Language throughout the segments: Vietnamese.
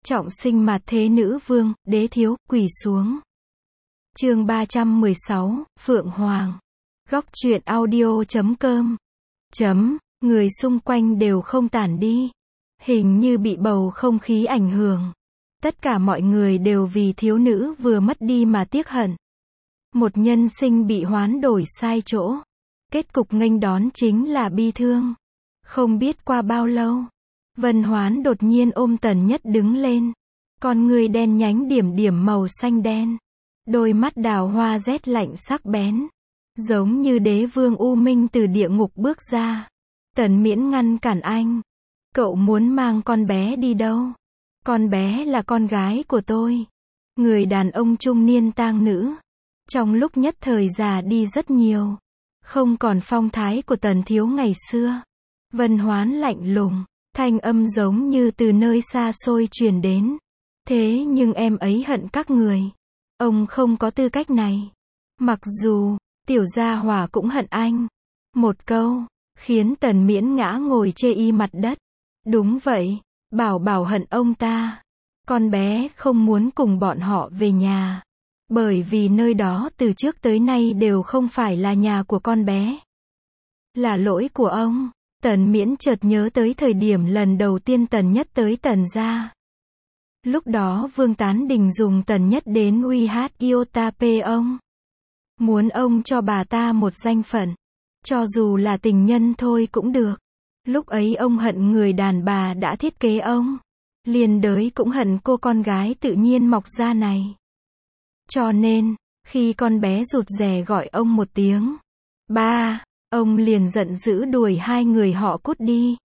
Trọng sinh mạt thế nữ vương, đế thiếu, quỳ xuống. Chương 316, Phượng Hoàng. Góc truyện audio.com. Người xung quanh đều không tản đi. Hình như bị bầu không khí ảnh hưởng. Tất cả mọi người đều vì thiếu nữ vừa mất đi mà tiếc hận. Một nhân sinh bị hoán đổi sai chỗ. Kết cục nghênh đón chính là bi thương. Không biết qua bao lâu, Vân Hoán đột nhiên ôm Tần Nhất đứng lên. Con người đen nhánh điểm điểm màu xanh đen. Đôi mắt đào hoa rét lạnh sắc bén. Giống như đế vương U Minh từ địa ngục bước ra. Tần Miễn ngăn cản anh. Cậu muốn mang con bé đi đâu? Con bé là con gái của tôi. Người đàn ông trung niên tang nữ. Trong lúc nhất thời già đi rất nhiều. Không còn phong thái của Tần thiếu ngày xưa. Vân Hoán lạnh lùng. Thanh âm giống như từ nơi xa xôi truyền đến. Thế nhưng em ấy hận các người. Ông không có tư cách này. Mặc dù, tiểu gia hỏa cũng hận anh. Một câu, khiến Tần Miễn ngã ngồi chê y mặt đất. Đúng vậy, Bảo hận ông ta. Con bé không muốn cùng bọn họ về nhà. Bởi vì nơi đó từ trước tới nay đều không phải là nhà của con bé. Là lỗi của ông. Tần Miễn chợt nhớ tới thời điểm lần đầu tiên Tần Nhất tới Tần gia. Lúc đó Vương Tán Đình dùng Tần Nhất đến uy hát Iotap ông. Muốn ông cho bà ta một danh phận. Cho dù là tình nhân thôi cũng được. Lúc ấy ông hận người đàn bà đã thiết kế ông. Liền đới cũng hận cô con gái tự nhiên mọc ra này. Cho nên, khi con bé rụt rè gọi ông một tiếng ba, ông liền giận dữ đuổi hai người họ cút đi.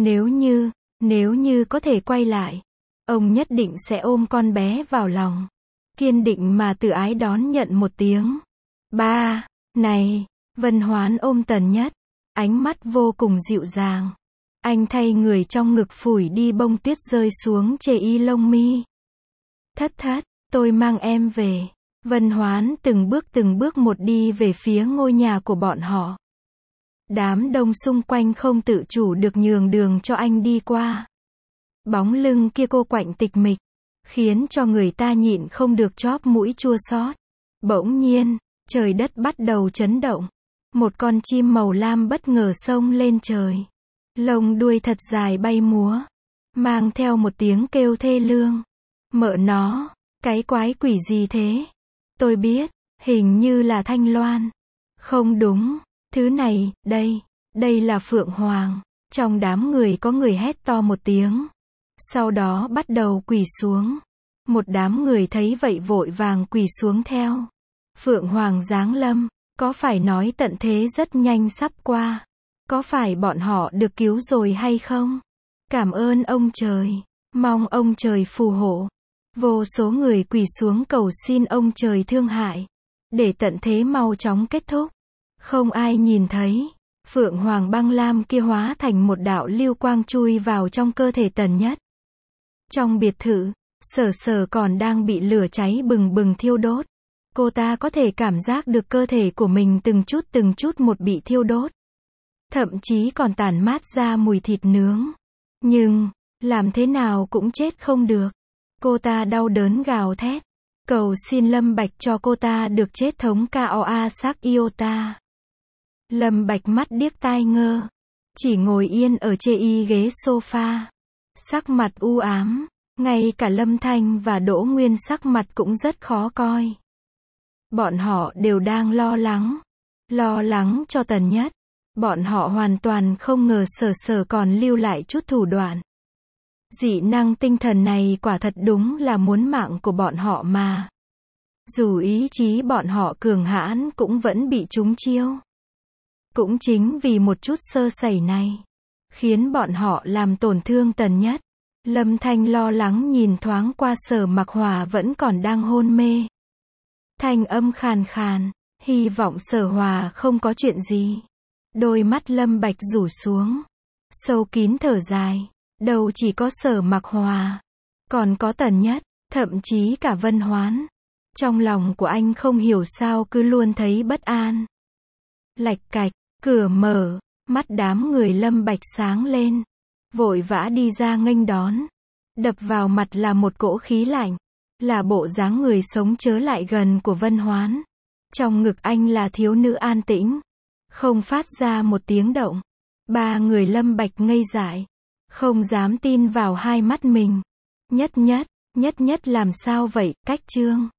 Nếu như có thể quay lại, ông nhất định sẽ ôm con bé vào lòng. Kiên định mà tự ái đón nhận một tiếng ba, này. Vân Hoán ôm Tần Nhất. Ánh mắt vô cùng dịu dàng. Anh thay người trong ngực phủi đi bông tuyết rơi xuống chê y lông mi. Thất, tôi mang em về. Vân Hoán từng bước một đi về phía ngôi nhà của bọn họ. Đám đông xung quanh không tự chủ được nhường đường cho anh đi qua. Bóng lưng kia cô quạnh tịch mịch, khiến cho người ta nhịn không được chóp mũi chua xót. Bỗng nhiên, trời đất bắt đầu chấn động. Một con chim màu lam bất ngờ xông lên trời. Lông đuôi thật dài bay múa, mang theo một tiếng kêu thê lương. Mợ nó, cái quái quỷ gì thế? Tôi biết, hình như là Thanh Loan. Không đúng, thứ này, đây là Phượng Hoàng. Trong đám người có người hét to một tiếng. Sau đó bắt đầu quỳ xuống. Một đám người thấy vậy vội vàng quỳ xuống theo. Phượng Hoàng giáng lâm, có phải nói tận thế rất nhanh sắp qua? Có phải bọn họ được cứu rồi hay không? Cảm ơn ông trời. Mong ông trời phù hộ. Vô số người quỳ xuống cầu xin ông trời thương hại. Để tận thế mau chóng kết thúc. Không ai nhìn thấy. Phượng Hoàng băng lam kia hóa thành một đạo lưu quang chui vào trong cơ thể Tần Nhất. Trong biệt thự, Sở còn đang bị lửa cháy bừng bừng thiêu đốt. Cô ta có thể cảm giác được cơ thể của mình từng chút một bị thiêu đốt. Thậm chí còn tản mát ra mùi thịt nướng. Nhưng, làm thế nào cũng chết không được. Cô ta đau đớn gào thét. Cầu xin Lâm Bạch cho cô ta được chết thống KOA xác Iota. Lâm Bạch mắt điếc tai ngơ. Chỉ ngồi yên ở chê y ghế sofa. Sắc mặt u ám. Ngay cả Lâm Thanh và Đỗ Nguyên sắc mặt cũng rất khó coi. Bọn họ đều đang lo lắng. Lo lắng cho Tần Nhất. Bọn họ hoàn toàn không ngờ Sở còn lưu lại chút thủ đoạn. Dị năng tinh thần này quả thật đúng là muốn mạng của bọn họ mà. Dù ý chí bọn họ cường hãn cũng vẫn bị trúng chiêu. Cũng chính vì một chút sơ sẩy này, khiến bọn họ làm tổn thương Tần Nhất. Lâm Thanh lo lắng nhìn thoáng qua Sở Mặc Hòa vẫn còn đang hôn mê. Thanh âm khàn khàn, hy vọng Sở Hòa không có chuyện gì. Đôi mắt Lâm Bạch rủ xuống, sâu kín thở dài. Đâu chỉ có Sở Mặc Hòa, còn có Tần Nhất, thậm chí cả Vân Hoán. Trong lòng của anh không hiểu sao cứ luôn thấy bất an. Lạch cạch, cửa mở, mắt đám người Lâm Bạch sáng lên. Vội vã đi ra nghênh đón. Đập vào mặt là một cỗ khí lạnh. Là bộ dáng người sống chớ lại gần của Vân Hoán. Trong ngực anh là thiếu nữ an tĩnh. Không phát ra một tiếng động. Ba người Lâm Bạch ngây dại. Không dám tin vào hai mắt mình. Nhất nhất làm sao vậy, Cách Trương?